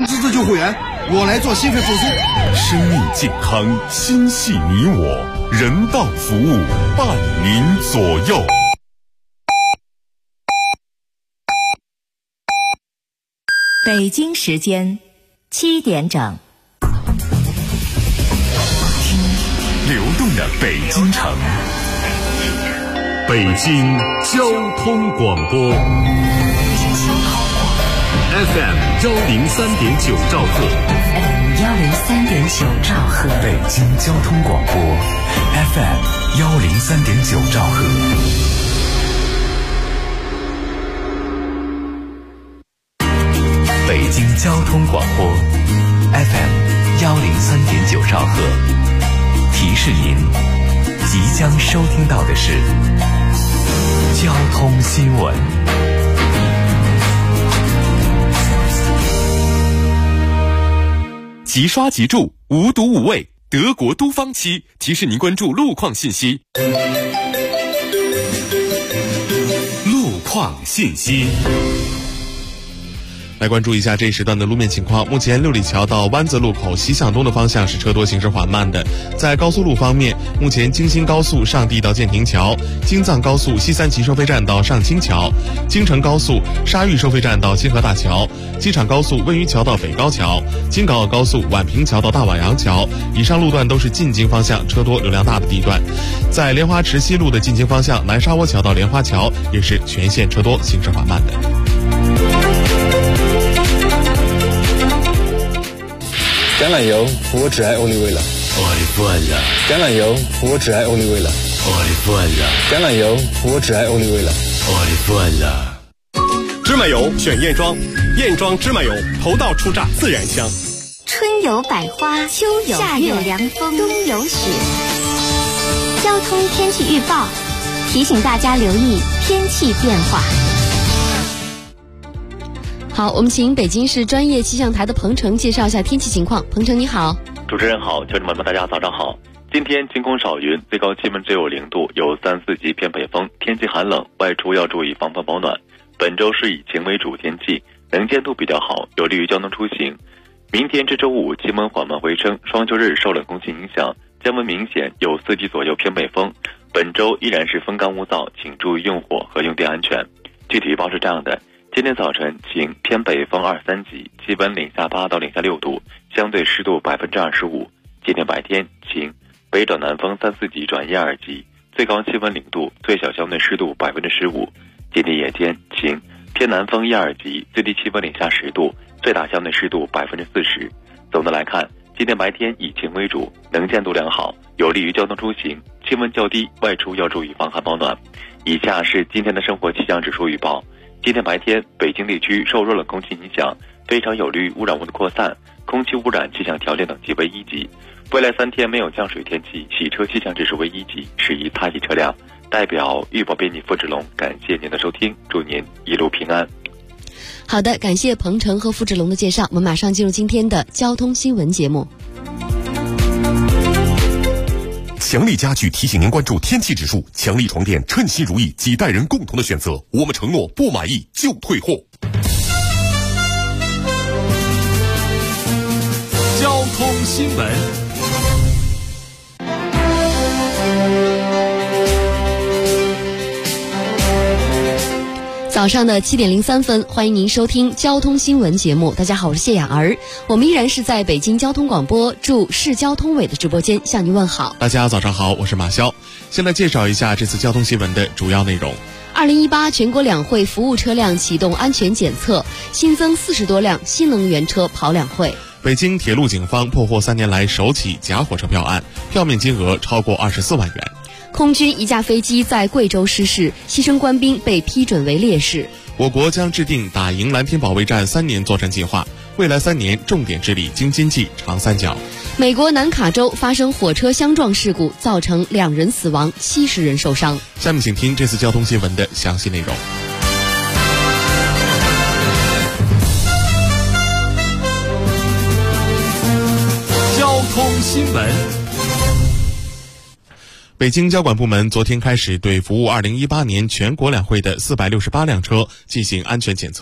自救护员，我来做心肺复苏。 生命健康，心系你我，人道服务，伴您左右。 北京时间7点整。 流动的北京城，北京交通广播 FM 103.9兆赫， 103.9兆赫， 北京交通广播 FM 103.9兆赫。北京交通广播 FM 103.9兆赫，提示您，即将收听到的是交通新闻。即刷即住，无毒无畏，德国都方漆提示您关注路况信息。路况信息。来关注一下这一时段的路面情况。目前六里桥到湾子路口西向东的方向是车多行驶缓慢的。在高速路方面，目前京新高速上地到建亭桥，京藏高速西三旗收费站到上清桥，京承高速沙峪收费站到清河大桥，机场高速温榆桥到北高桥，京港澳高速宛平桥到大瓦洋桥。以上路段都是进京方向车多流量大的地段。在莲花池西路的进京方向，南沙窝桥到莲花桥也是全线车多行驶缓慢的。 橄榄油，我只爱欧丽味了。 我的饭了。 橄榄油，我只爱欧丽味了。 我的饭了。 橄榄油，我只爱欧丽味了。 我的饭了。 芝麻油选燕庄，燕庄芝麻油头道出榨自然香。 春有百花，秋有夏有凉风，冬有雪。交通天气预报提醒大家留意天气变化。 好，我们请北京市专业气象台的彭程介绍一下天气情况。彭程你好。 主持人好，听众朋友们大家早上好。今天晴空少云，最高气温只有0度，有3、4级偏北风，天气寒冷，外出要注意防风保暖。本周是以晴为主天气，能见度比较好，有利于交通出行。明天至周五气温缓慢回升，双休日受冷空气影响，降温明显，有4级左右偏北风。本周依然是风干物燥，请注意用火和用电安全。具体预报是这样的。今天早晨晴，偏北风2、3级，气温零下8到零下6度，相对湿度25%。今天白天晴，北转南风3、4级转1、2级，最高气温0度，最小相对湿度15%。今天夜间晴，偏南风1、2级，最低气温零下10度，最大相对湿度40%。总的来看，今天白天以晴为主，能见度良好，有利于交通出行，气温较低，外出要注意防寒保暖。以下是今天的生活气象指数预报。今天白天，北京地区受弱冷空气影响，非常有利于污染物的扩散，空气污染气象条件等级为1级。未来3天没有降水天气，洗车气象指数为1级，适宜擦洗车辆。代表预报编辑付志龙，感谢您的收听，祝您一路平安。 好的，感谢彭程和付志龙的介绍，我们马上进入今天的交通新闻节目。 强力家具提醒您关注天气指数，强力床垫称心如意，几代人共同的选择，我们承诺不满意就退货。 交通新闻。 早上的7点03分，欢迎您收听交通新闻节目。大家好，我是谢雅儿，我们依然是在北京交通广播驻市交通委的直播间向您问好。 大家早上好，我是马潇。先来介绍一下这次交通新闻的主要内容。 2018全国两会服务车辆启动安全检测，新增40多辆新能源车跑两会。 北京铁路警方破获3年来首起假火车票案，票面金额超过24万元。 空军一架飞机在贵州失事，牺牲官兵被批准为烈士。 我国将制定打赢蓝天保卫战3年作战计划，未来3年重点治理京津冀长三角。 美国南卡州发生火车相撞事故，造成2人死亡，70人受伤。 下面请听这次交通新闻的详细内容。 交通新闻。 北京交管部门昨天开始对服务2018年全国两会的468辆车进行安全检测。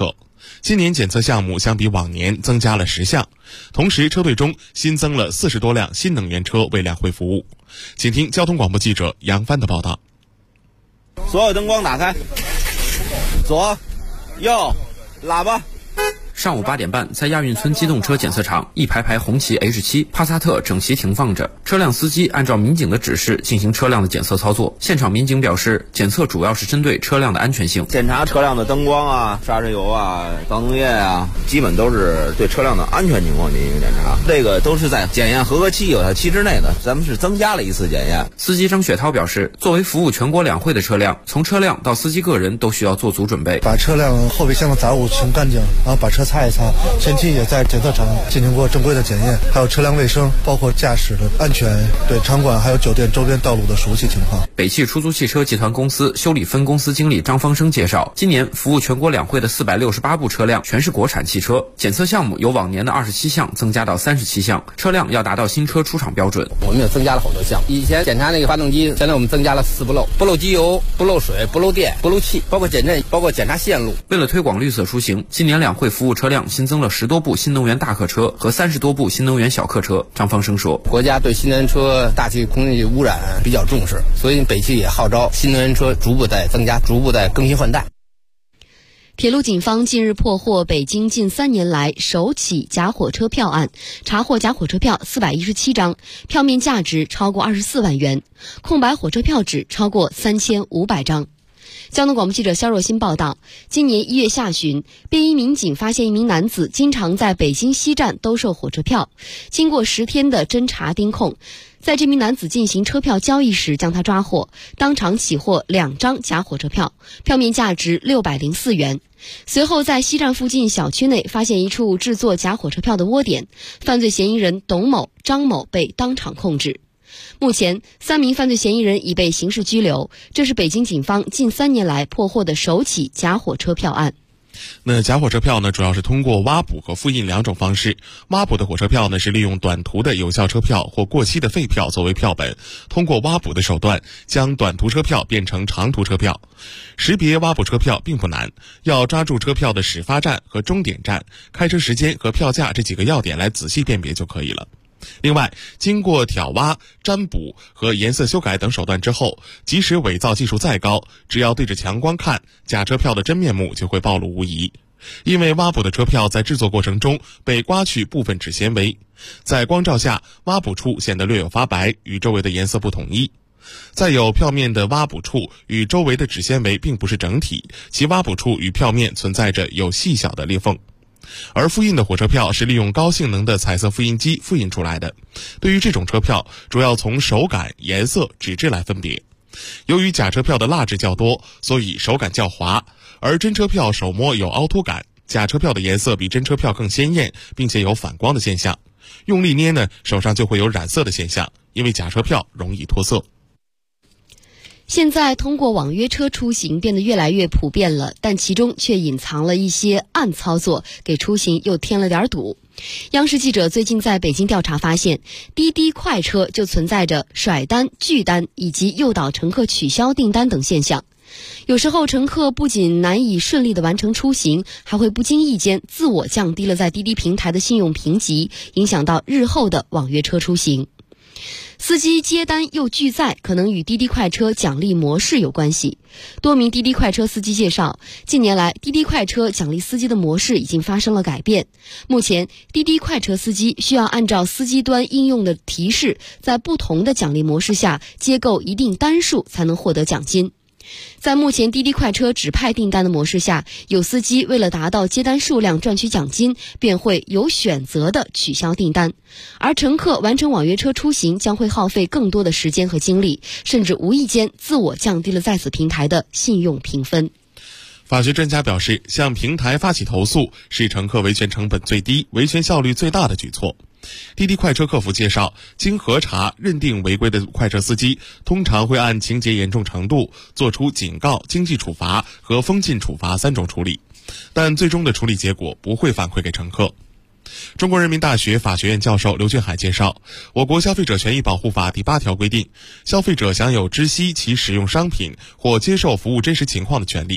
今年检测项目相比往年增加了10项，同时车队中新增了40多辆新能源车为两会服务。请听交通广播记者杨帆的报道。 所有灯光打开，左、右、喇叭。 上午8点半，在亚运村机动车检测场，一排排红旗 H7、帕萨特整齐停放着，车辆司机按照民警的指示进行车辆的检测操作。现场民警表示，检测主要是针对车辆的安全性， 检查车辆的灯光啊、刹车油啊、防冻液啊，基本都是对车辆的安全情况进行检查。这个都是在检验合格期有效期之内的，咱们是增加了一次检验。 司机张雪涛表示，作为服务全国两会的车辆，从车辆到司机个人都需要做足准备， 把车辆后备箱的杂物清干净，然后把车擦一擦。前期也在检测场进行过正规的检验，还有车辆卫生，包括驾驶的安全，对场馆还有酒店周边道路的熟悉情况。 北汽出租汽车集团公司修理分公司经理张方生介绍，今年服务全国两会的468部车辆全是国产汽车，检测项目由往年的27项增加到37项，车辆要达到新车出厂标准。 我们也增加了好多项，以前检查那个发动机，现在我们增加了4不漏：不漏机油、不漏水、不漏电、不漏气，包括减震，包括检查线路。 为了推广绿色出行，今年两会服务车辆新增了10多部新能源大客车和30多部新能源小客车。张方生说， 国家对新能源车大气空气污染比较重视，所以北汽也号召新能源车逐步在增加，逐步在更新换代。 铁路警方近日破获北京近3年来首起假火车票案，查获假火车票417张，票面价值超过24万元，空白火车票纸超过3500张。交通广播记者肖若欣报道，今年1月下旬，便衣民警发现一名男子经常在北京西站兜售火车票，经过10天的侦查盯控，在这名男子进行车票交易时将他抓获，当场起获2张假火车票，票面价值604元。随后在西站附近小区内发现一处制作假火车票的窝点，犯罪嫌疑人董某、张某被当场控制。目前3名犯罪嫌疑人已被刑事拘留，这是北京警方近3年来破获的首起假火车票案。 那假火车票呢，主要是通过挖补和复印2种方式。挖补的火车票呢，是利用短途的有效车票或过期的废票作为票本，通过挖补的手段将短途车票变成长途车票。识别挖补车票并不难，要抓住车票的始发站和终点站、开车时间和票价这几个要点来仔细辨别就可以了。另外，经过挑挖、占补和颜色修改等手段之后，即使伪造技术再高，只要对着强光看，假车票的真面目就会暴露无遗。因为挖补的车票在制作过程中被刮去部分纸纤维，在光照下，挖补处显得略有发白，与周围的颜色不统一。再有，票面的挖补处与周围的纸纤维并不是整体，其挖补处与票面存在着有细小的裂缝。而复印的火车票是利用高性能的彩色复印机复印出来的，对于这种车票，主要从手感、颜色、纸质来分别。由于假车票的蜡质较多，所以手感较滑，而真车票手摸有凹凸感，假车票的颜色比真车票更鲜艳，并且有反光的现象。用力捏呢，手上就会有染色的现象，因为假车票容易脱色。 现在通过网约车出行变得越来越普遍了，但其中却隐藏了一些暗操作，给出行又添了点堵。央视记者最近在北京调查发现，滴滴快车就存在着甩单、拒单以及诱导乘客取消订单等现象。有时候乘客不仅难以顺利地完成出行，还会不经意间自我降低了在滴滴平台的信用评级，影响到日后的网约车出行。司机接单又拒载，可能与滴滴快车奖励模式有关系。多名滴滴快车司机介绍，近年来滴滴快车奖励司机的模式已经发生了改变。目前，滴滴快车司机需要按照司机端应用的提示，在不同的奖励模式下接够一定单数才能获得奖金。在目前滴滴快车指派订单的模式下，有司机为了达到接单数量赚取奖金，便会有选择的取消订单，而乘客完成网约车出行将会耗费更多的时间和精力，甚至无意间自我降低了在此平台的信用评分。 法学专家表示，向平台发起投诉是乘客维权成本最低、维权效率最大的举措。滴滴快车客服介绍，经核查认定违规的快车司机，通常会按情节严重程度作出警告、经济处罚和封禁处罚3种处理，但最终的处理结果不会反馈给乘客。中国人民大学法学院教授刘俊海介绍，我国消费者权益保护法第8条规定，消费者享有知悉其使用商品或接受服务真实情况的权利。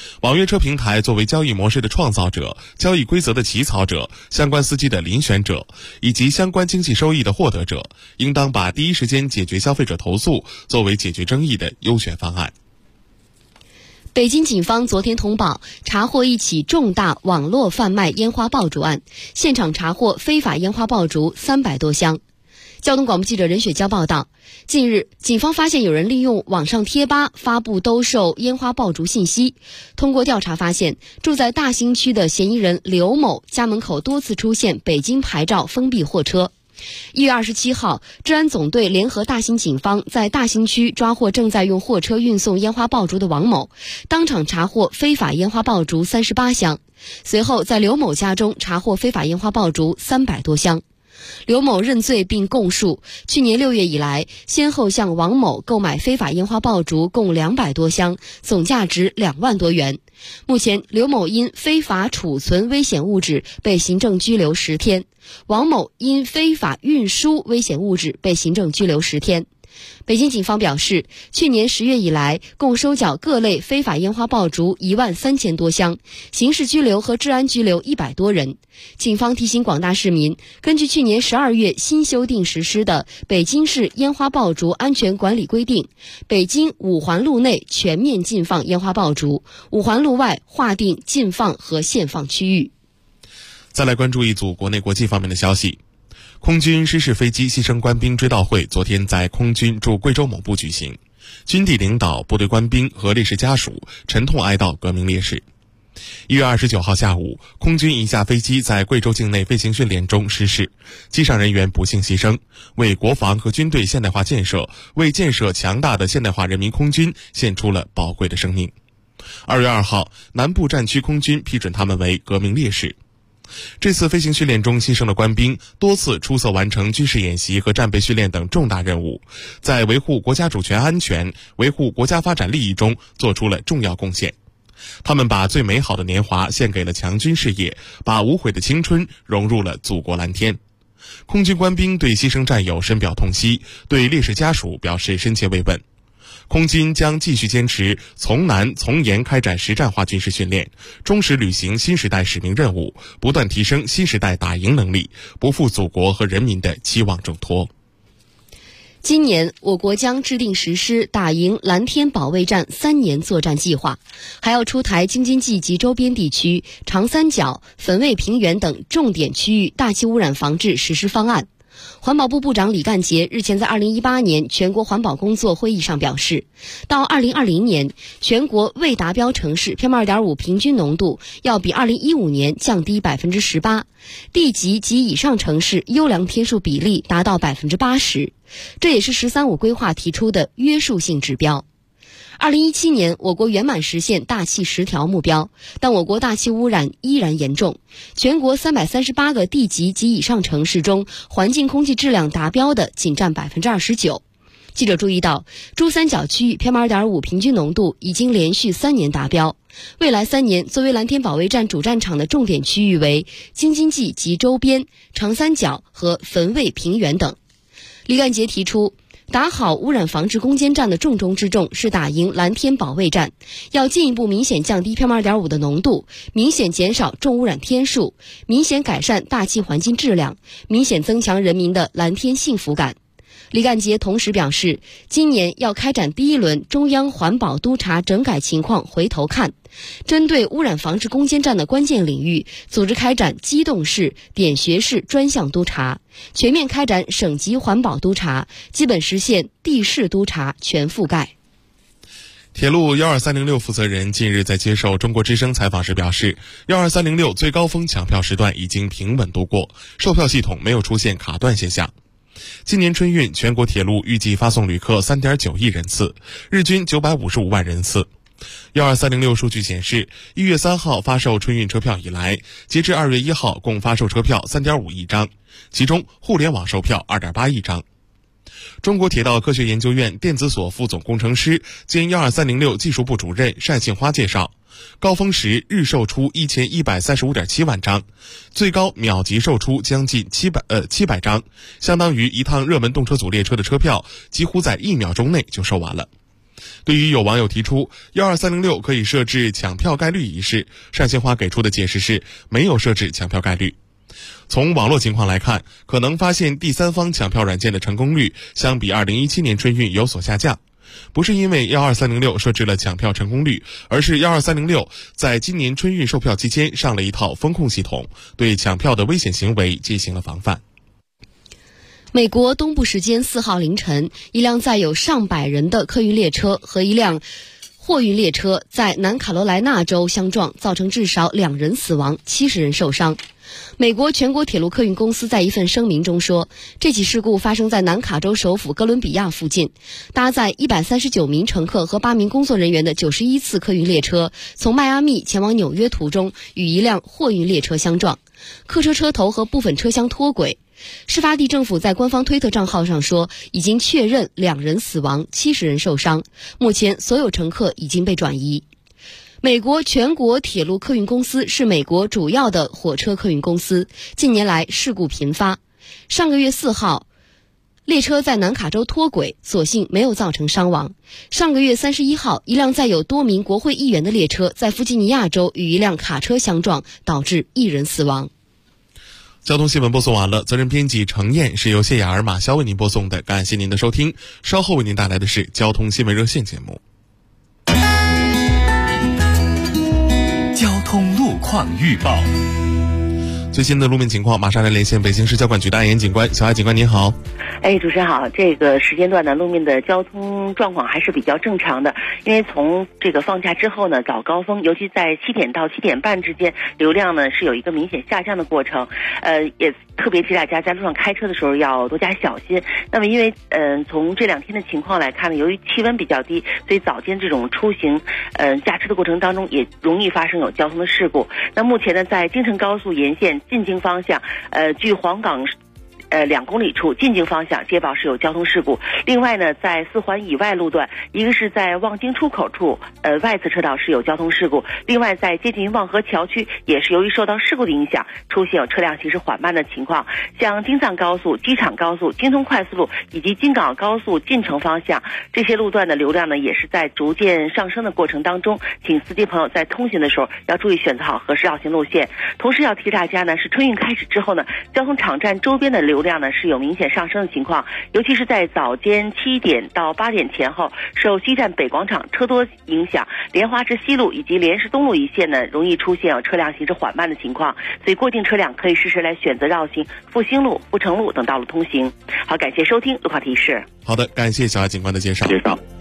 网约车平台作为交易模式的创造者、交易规则的起草者、相关司机的遴选者以及相关经济收益的获得者，应当把第一时间解决消费者投诉作为解决争议的优选方案。 北京警方昨天通报，查获一起重大网络贩卖烟花爆竹案，现场查获非法烟花爆竹300多箱。交通广播记者任雪娇报道，近日，警方发现有人利用网上贴吧发布兜售烟花爆竹信息。通过调查发现，住在大兴区的嫌疑人刘某家门口多次出现北京牌照封闭货车。1月27号，治安总队联合大兴警方在大兴区抓获正在用货车运送烟花爆竹的王某，当场查获非法烟花爆竹38箱。随后，在刘某家中查获非法烟花爆竹300多箱。刘某认罪并供述，去年6月以来，先后向王某购买非法烟花爆竹共200多箱，总价值2万多元。目前，刘某因非法储存危险物质被行政拘留10天，王某因非法运输危险物质被行政拘留10天。北京警方表示，去年10月以来，共收缴各类非法烟花爆竹13000多箱，刑事拘留和治安拘留100多人。警方提醒广大市民，根据去年12月新修订实施的《北京市烟花爆竹安全管理规定》，北京五环路内全面禁放烟花爆竹，五环路外划定禁放和限放区域。 再来关注一组国内国际方面的消息。空军失事飞机牺牲官兵追悼会昨天在空军驻贵州某部举行，军地领导、部队官兵和烈士家属沉痛哀悼革命烈士。1月29号下午，空军一架飞机在贵州境内飞行训练中失事，机上人员不幸牺牲，为国防和军队现代化建设、为建设强大的现代化人民空军献出了宝贵的生命。2月2号，南部战区空军批准他们为革命烈士。这次飞行训练中牺牲的官兵多次出色完成军事演习和战备训练等重大任务，在维护国家主权安全、维护国家发展利益中做出了重要贡献。他们把最美好的年华献给了强军事业，把无悔的青春融入了祖国蓝天。空军官兵对牺牲战友深表痛惜，对烈士家属表示深切慰问。空军将继续坚持从难从严开展实战化军事训练，忠实履行新时代使命任务，不断提升新时代打赢能力，不负祖国和人民的期望重托。 今年，我国将制定实施打赢蓝天保卫战3年作战计划，还要出台京津冀及周边地区、长三角、汾渭平原等重点区域大气污染防治实施方案。环保部部长李干杰日前在2018年全国环保工作会议上表示，到2020年，全国未达标城市 PM2.5 平均浓度要比2015年降低 18%， 地级及以上城市优良天数比例达到 80%， 这也是“十三五”规划提出的约束性指标。2017年，我国圆满实现大气10条目标，但我国大气污染依然严重。全国338个地级及以上城市中，环境空气质量达标的仅占 29%。记者注意到，珠三角区域 PM2.5 平均浓度已经连续3年达标。未来3年，作为蓝天保卫战主战场的重点区域为京津冀及周边、长三角和汾渭平原等。李干杰提出，打好污染防治攻坚战的重中之重是打赢蓝天保卫战，要进一步明显降低 PM2.5 的浓度，明显减少重污染天数，明显改善大气环境质量，明显增强人民的蓝天幸福感。李干杰同时表示，今年要开展第1轮中央环保督察整改情况回头看，针对污染防治攻坚战的关键领域，组织开展机动式、点穴式专项督查，全面开展省级环保督查，基本实现地市督查全覆盖。 铁路12306负责人近日在接受中国之声采访时表示，12306最高峰抢票时段已经平稳度过，售票系统没有出现卡断现象。今年春运，全国铁路预计发送旅客 3.9 亿人次，日均955万人次。12306数据显示，1月3号发售春运车票以来，截至2月1号共发售车票 3.5 亿张，其中互联网售票 2.8 亿张。中国铁道科学研究院电子所副总工程师兼12306技术部主任单杏花介绍，高峰时日售出1135.7万张，最高秒级售出将近700张，相当于一趟热门动车组列车的车票几乎在1秒钟内就售完了。 对于有网友提出12306可以设置抢票概率一事，单新华给出的解释是没有设置抢票概率。从网络情况来看，可能发现第三方抢票软件的成功率相比2017年春运有所下降，不是因为12306设置了抢票成功率，而是12306在今年春运售票期间上了一套风控系统，对抢票的危险行为进行了防范。 美国东部时间4号凌晨，一辆载有上百人的客运列车和一辆货运列车在南卡罗来纳州相撞，造成至少2人死亡，70人受伤。美国全国铁路客运公司在一份声明中说，这起事故发生在南卡州首府哥伦比亚附近，搭载139名乘客和8名工作人员的91次客运列车从迈阿密前往纽约途中与一辆货运列车相撞，客车车头和部分车厢脱轨。事发地政府在官方推特账号上说，已经确认2人死亡，70人受伤，目前所有乘客已经被转移。美国全国铁路客运公司是美国主要的火车客运公司，近年来事故频发。上个月4号，列车在南卡州脱轨，所幸没有造成伤亡。上个月31号，一辆载有多名国会议员的列车在弗吉尼亚州与一辆卡车相撞，导致1人死亡。 交通新闻播送完了，责任编辑程燕，是由谢雅儿、马潇为您播送的，感谢您的收听。稍后为您带来的是交通新闻热线节目。 交通路况预报， 最新的路面情况，马上来连线北京市交管局的安岩警官。小艾警官您好。 主持人好，这个时间段呢，路面的交通状况还是比较正常的，因为从这个放假之后呢，早高峰，尤其在7点到7点半之间，流量呢是有一个明显下降的过程，也特别提大家在路上开车的时候要多加小心。那么因为从这2天的情况来看呢，由于气温比较低，所以早间这种出行驾车的过程当中也容易发生有交通的事故。那目前呢，在京承高速沿线进京方向，距黄岗2公里处进京方向接报是有交通事故。另外呢，在4环以外路段，一个是在望京出口处外侧车道是有交通事故，另外在接近望河桥区也是由于受到事故的影响，出现有车辆行驶缓慢的情况。像京藏高速、机场高速、京通快速路以及京港高速进城方向这些路段的流量呢，也是在逐渐上升的过程当中，请司机朋友在通行的时候要注意选择好合适绕行路线。同时要提大家呢，是春运开始之后呢，交通场站周边的流量呢是有明显上升的情况，尤其是在早间7点到8点前后，受西站北广场车多影响，莲花至西路以及莲石东路一线呢，容易出现有车辆行驶缓慢的情况，所以过境车辆可以适时来选择绕行复兴路、阜成路等道路通行。好，感谢收听路况提示。 好的，感谢小艾警官的介绍。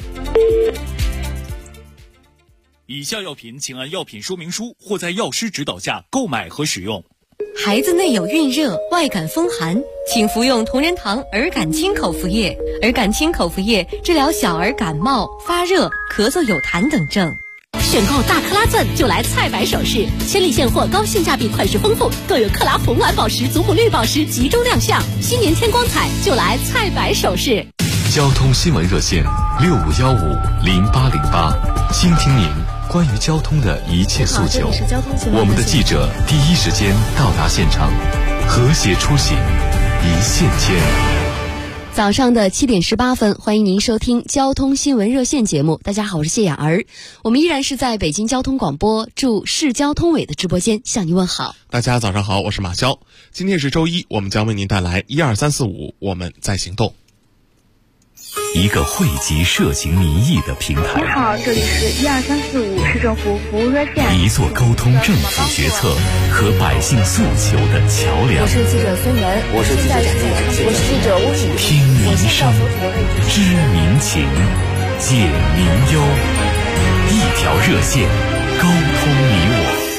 以下药品请按药品说明书或在药师指导下购买和使用。 孩子内有孕热、外感风寒，请服用同仁堂儿感清口服液。儿感清口服液治疗小儿感冒、发热、咳嗽有痰等症。 选购大克拉钻就来菜百首饰，千里现货，高性价比，款式丰富，更有克拉红蓝宝石、祖母绿宝石集中亮相。新年添光彩，就来菜百首饰。 交通新闻热线65150808，倾听您关于交通的一切诉求。我们的记者第一时间到达现场，和谐出行，一线牵。 早上的7点18分，欢迎您收听交通新闻热线节目。大家好，我是谢雅儿，我们依然是在北京交通广播驻市交通委的直播间向您问好。 大家早上好，我是马潇。今天是周一，我们将为您带来12345，我们在行动。 一个汇集涉情民意的平台。 你好，这里是12345市政府服务热线。 一座沟通政府决策和百姓诉求的桥梁。 我是记者孙文， 我是记者蒋静， 我是记者吴雨。 听民声，知民情，解民忧，一条热线，沟通你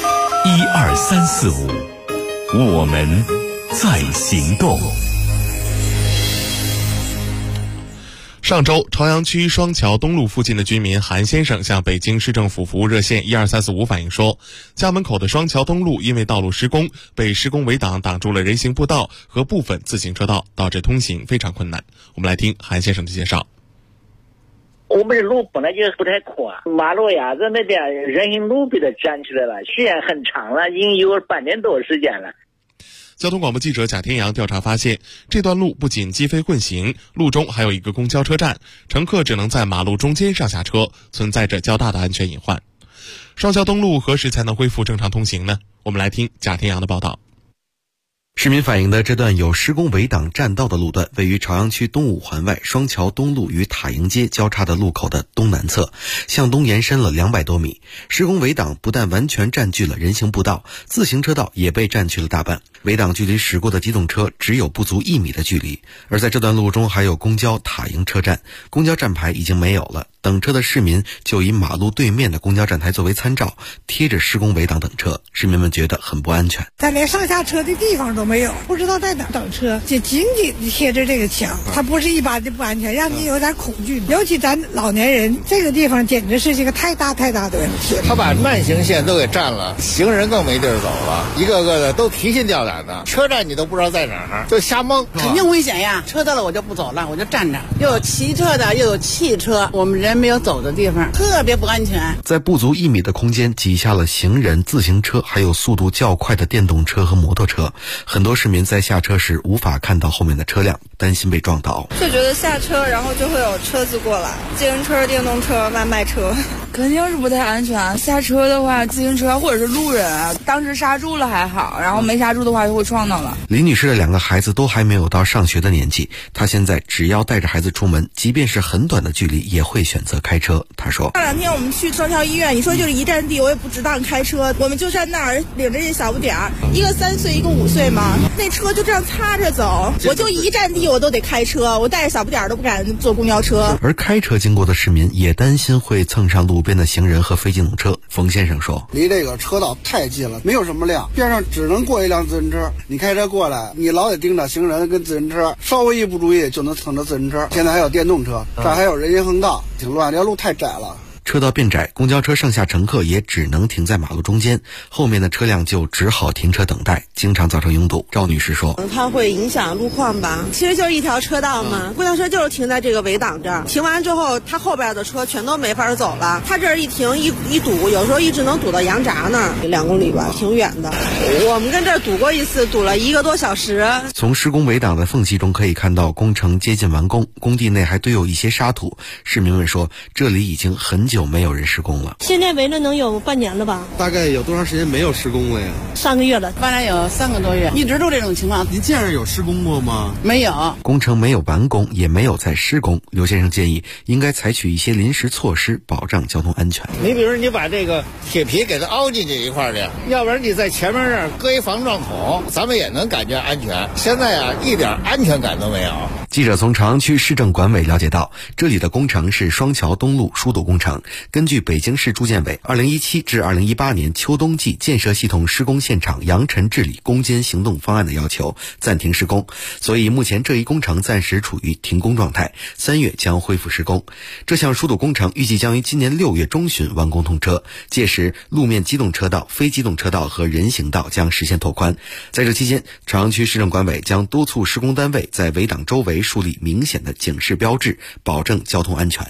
我。12345，我们在行动。 上周，朝阳区双桥东路附近的居民韩先生向北京市政府服务热线12345反映说，家门口的双桥东路因为道路施工，被施工围挡挡住了人行步道和部分自行车道，导致通行非常困难。我们来听韩先生的介绍。 我们的路本来就不太宽，马路牙子那点人行路被它占起来了，时间很长了，已经有半年多时间了。 交通广播记者贾天阳调查发现，这段路不仅鸡飞混行，路中还有一个公交车站，乘客只能在马路中间上下车，存在着较大的安全隐患。双桥东路何时才能恢复正常通行呢？我们来听贾天阳的报道。 市民反映的这段有施工围挡占道的路段，位于朝阳区东五环外双桥东路与塔营街交叉的路口的东南侧，向东延伸了200多米。施工围挡不但完全占据了人行步道，自行车道也被占据了大半。围挡距离驶过的机动车只有不足1米的距离。而在这段路中还有公交塔营车站，公交站牌已经没有了，等车的市民就以马路对面的公交站台作为参照，贴着施工围挡等车，市民们觉得很不安全。 咱连上下车的地方都没有，不知道在哪等车，就紧紧地贴着这个墙，它不是一般的不安全，让你有点恐惧。尤其咱老年人，这个地方简直是一个太大的问题。 他把慢行线都给占了，行人更没地儿走了，一个个的都提心吊胆的，车站你都不知道在哪儿，就瞎蒙。 肯定危险呀！车到了我就不走了，我就站着。又有骑车的，又有汽车，我们人没有走的地方，特别不安全。 在不足1米的空间挤下了行人、自行车，还有速度较快的电动车和摩托车。很多市民在下车时无法看到后面的车辆，担心被撞倒。 就觉得下车然后就会有车子过来，自行车、电动车、外卖车， 肯定是不太安全。下车的话，自行车或者是路人，当时刹住了还好，然后没刹住的话就会撞到了。 李女士的2个孩子都还没有到上学的年纪，她现在只要带着孩子出门，即便是很短的距离也会选择开车。她说， 上2天我们去双桥医院，你说就是一站地，我也不值当开车，我们就站那儿领着这小不点儿，一个3岁一个5岁嘛，那车就这样擦着走，我就一站地我都得开车，我带着小不点儿都不敢坐公交车。 而开车经过的市民也担心会蹭上路边的行人和非机动车。冯先生说， 离这个车道太近了，没有什么量，边上只能过一辆自行车，你开车过来，你老得盯着行人跟自行车，稍微一不注意就能蹭着自行车。现在还有电动车，这还有人行横道，挺乱，这路太窄了。 车道变窄，公交车上下乘客也只能停在马路中间，后面的车辆就只好停车等待，经常造成拥堵。赵女士说， 它会影响路况吧，其实就是一条车道嘛，公交车就是停在这个围挡这儿，停完之后它后边的车全都没法走了，它这儿一停一堵，有时候一直能堵到羊闸那儿，2公里吧，挺远的。我们跟这儿堵过一次，堵了1个多小时。 从施工围挡的缝隙中可以看到工程接近完工，工地内还堆有一些沙土。市民们说，这里已经很久没有人施工了。 现在围了能有半年了吧？ 大概有多长时间没有施工了呀 ？3个月了， 大概有3个多月，一直都这种情况。 您见着有施工过吗？ 没有， 工程没有完工，也没有在施工。刘先生建议应该采取一些临时措施，保障交通安全。 你比如你把这个铁皮给它凹进去一块去，要不然你在前面这儿搁一防撞孔，咱们也能感觉安全。现在啊，一点安全感都没有。 记者从朝阳区市政管委了解到，这里的工程是双桥东路疏堵工程。根据北京市住建委2017至2018年秋冬季建设系统施工现场扬尘治理攻坚行动方案的要求，暂停施工，所以目前这一工程暂时处于停工状态，3月将恢复施工。这项疏堵工程预计将于今年6月中旬完工通车，届时路面机动车道、非机动车道和人行道将实现拓宽。在这期间，朝阳区市政管委将督促施工单位在围挡周围树立明显的警示标志，保证交通安全。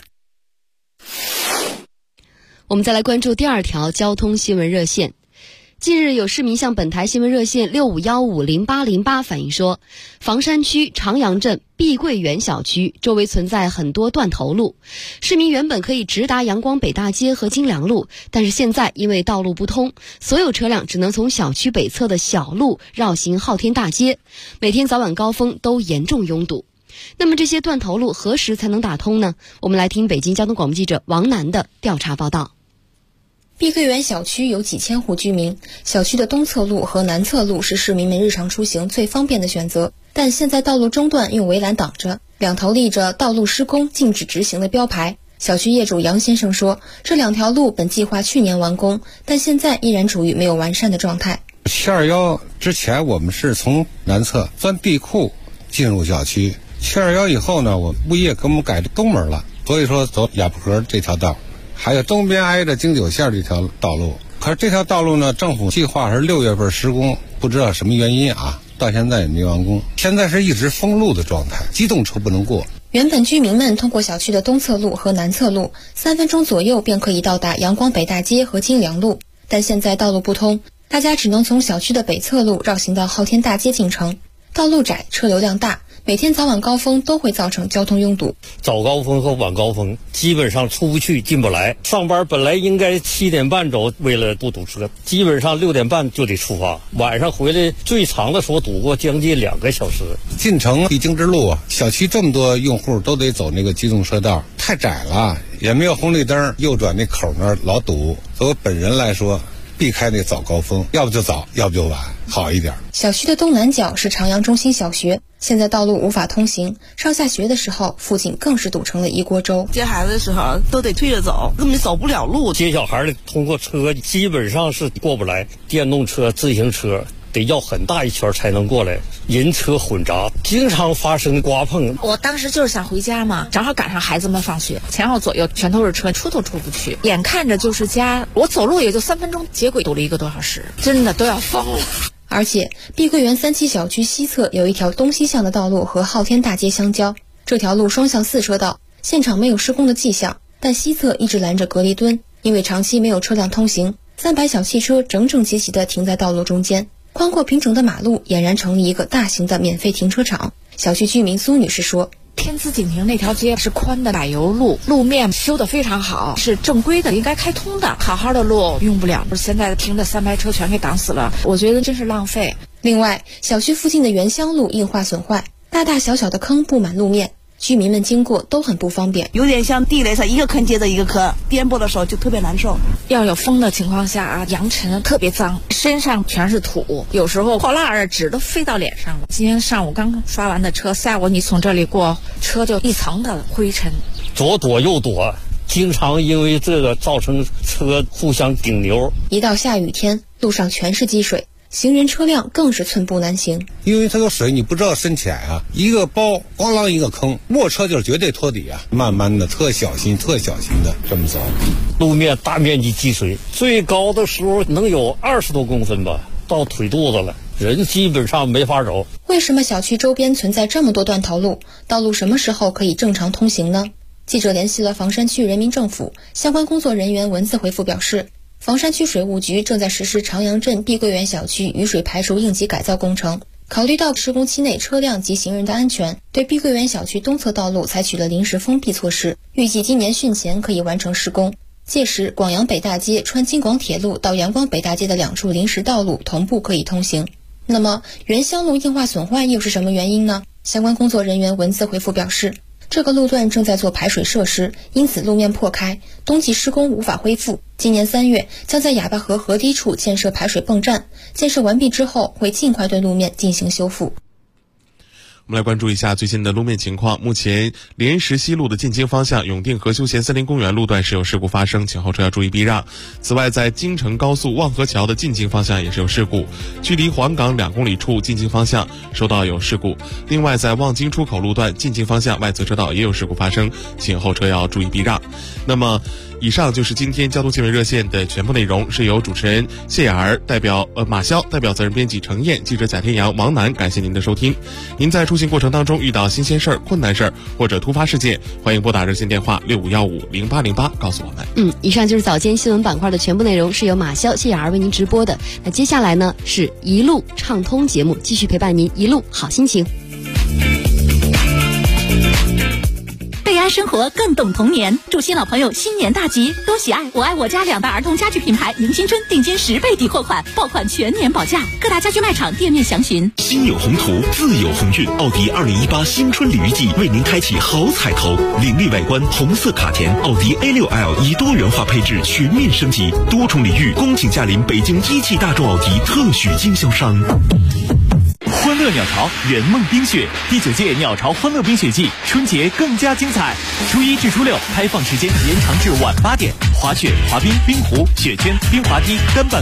我们再来关注第2条交通新闻热线。近日有市民向本台新闻热线65150808反映说，房山区长阳镇碧桂园小区周围存在很多断头路，市民原本可以直达阳光北大街和金良路，但是现在因为道路不通，所有车辆只能从小区北侧的小路绕行昊天大街，每天早晚高峰都严重拥堵。那么这些断头路何时才能打通呢？我们来听北京交通广播记者王楠的调查报道。 碧桂园小区有几千户居民，小区的东侧路和南侧路是市民们日常出行最方便的选择，但现在道路中段用围栏挡着，2头立着道路施工禁止直行的标牌。小区业主杨先生说，这2条路本计划去年完工，但现在依然处于没有完善的状态。 721之前我们是从南侧钻地库进入小区，721以后呢，物业给我们改东门了，所以说走雅浦河这条道，还有东边挨着京九线这条道路。可是这条道路呢，政府计划是6月份施工，不知道什么原因啊，到现在也没完工。现在是一直封路的状态，机动车不能过。 原本居民们通过小区的东侧路和南侧路3分钟左右便可以到达阳光北大街和金良路，但现在道路不通， 大家只能从小区的北侧路绕行到昊天大街进城。道路窄，车流量大，每天早晚高峰都会造成交通拥堵。 早高峰和晚高峰基本上出不去进不来。上班本来应该7点半走，为了不堵车，基本上6点半就得出发。晚上回来最长的时候堵过将近2个小时。 进城必经之路啊，小区这么多用户都得走那个机动车道，太窄了，也没有红绿灯，右转那口那儿老堵。作为本人来说，避开那早高峰，要不就早，要不就晚，好一点。 小区的东南角是长阳中心小学，现在道路无法通行，上下学的时候附近更是堵成了一锅粥。 接孩子的时候都得推着走，根本走不了路。 接小孩的通过车基本上是过不来，电动车、自行车得绕很大一圈才能过来，人车混杂，经常发生刮碰。 我当时就是想回家嘛，正好赶上孩子们放学，前后左右全都是车，出都出不去，眼看着就是家，我走路也就3分钟，结果堵了1个多小时，真的都要疯了。 而且碧桂园3期小区西侧有一条东西向的道路和昊天大街相交，这条路双向4车道，现场没有施工的迹象，但西侧一直拦着隔离墩，因为长期没有车辆通行，300小汽车整整齐齐地停在道路中间。宽阔平整的马路俨然成了一个大型的免费停车场。小区居民苏女士说， 天资锦屏那条街是宽的柏油路，路面修得非常好，是正规的，应该开通的。好好的路用不了，现在停的300车全给挡死了，我觉得真是浪费。 另外，小区附近的原乡路硬化损坏，大大小小的坑布满路面，居民们经过都很不方便， 有点像地雷上一个坑接着一个坑，颠簸的时候就特别难受。 要有风的情况下啊，扬尘特别脏，身上全是土，有时候破烂儿纸都飞到脸上了。今天上午刚刷完的车，下午你从这里过，车就一层的灰尘， 左躲右躲，经常因为这个造成车互相顶流。 一到下雨天，路上全是积水，行人车辆更是寸步难行。 因为它有水，你不知道深浅啊，一个包咣啷一个坑，没车就是绝对托底啊，慢慢的特小心的这么走。 路面大面积积水，最高的时候能有20多公分吧，到腿肚子了，人基本上没法走。 为什么小区周边存在这么多段头路？道路什么时候可以正常通行呢？记者联系了房山区人民政府相关工作人员，文字回复表示，房山区水务局正在实施长阳镇碧桂园小区雨水排除应急改造工程，考虑到施工期内车辆及行人的安全，对碧桂园小区东侧道路采取了临时封闭措施，预计今年汛前可以完成施工。届时，广阳北大街穿京广铁路到阳光北大街的2处临时道路同步可以通行。那么，原乡路硬化损坏又是什么原因呢？相关工作人员文字回复表示，这个路段正在做排水设施，因此路面破开，冬季施工无法恢复。今年3月将在哑巴河河堤处建设排水泵站，建设完毕之后会尽快对路面进行修复。 我们来关注一下最新的路面情况。目前莲石西路的进京方向永定河休闲森林公园路段是有事故发生，请后车要注意避让。此外，在京承高速望河桥的进京方向也是有事故，距离环港2公里处进京方向收到有事故。另外，在望京出口路段进京方向外侧车道也有事故发生，请后车要注意避让。那么以上就是今天交通新闻热线的全部内容，是由主持人谢雅儿马潇代表责任编辑程燕，记者贾天阳、王楠，感谢您的收听。您在出行过程当中遇到新鲜事儿、困难事儿或者突发事件，欢迎拨打热线电话65150808告诉我们。 以上就是早间新闻板块的全部内容，是由马潇、谢雅儿为您直播的。那接下来呢，是一路畅通节目，继续陪伴您一路好心情。 贝安生活更懂童年，祝新老朋友新年大吉，多喜爱我爱我家2大儿童家具品牌迎新春定金10倍抵货款，爆款全年保价，各大家居卖场店面详询。 心有宏图，自有鸿运。奥迪2018新春礼遇季为您开启好彩头，凌厉外观红色卡钿，奥迪 A6L 以多元化配置全面升级，多重礼遇，恭请驾临北京一汽大众奥迪特许经销商。 欢乐鸟巢圆梦冰雪第9届鸟巢欢乐冰雪季，春节更加精彩。初1至初6开放时间延长至晚8点，滑雪、滑冰、冰壶、雪圈、冰滑梯、单板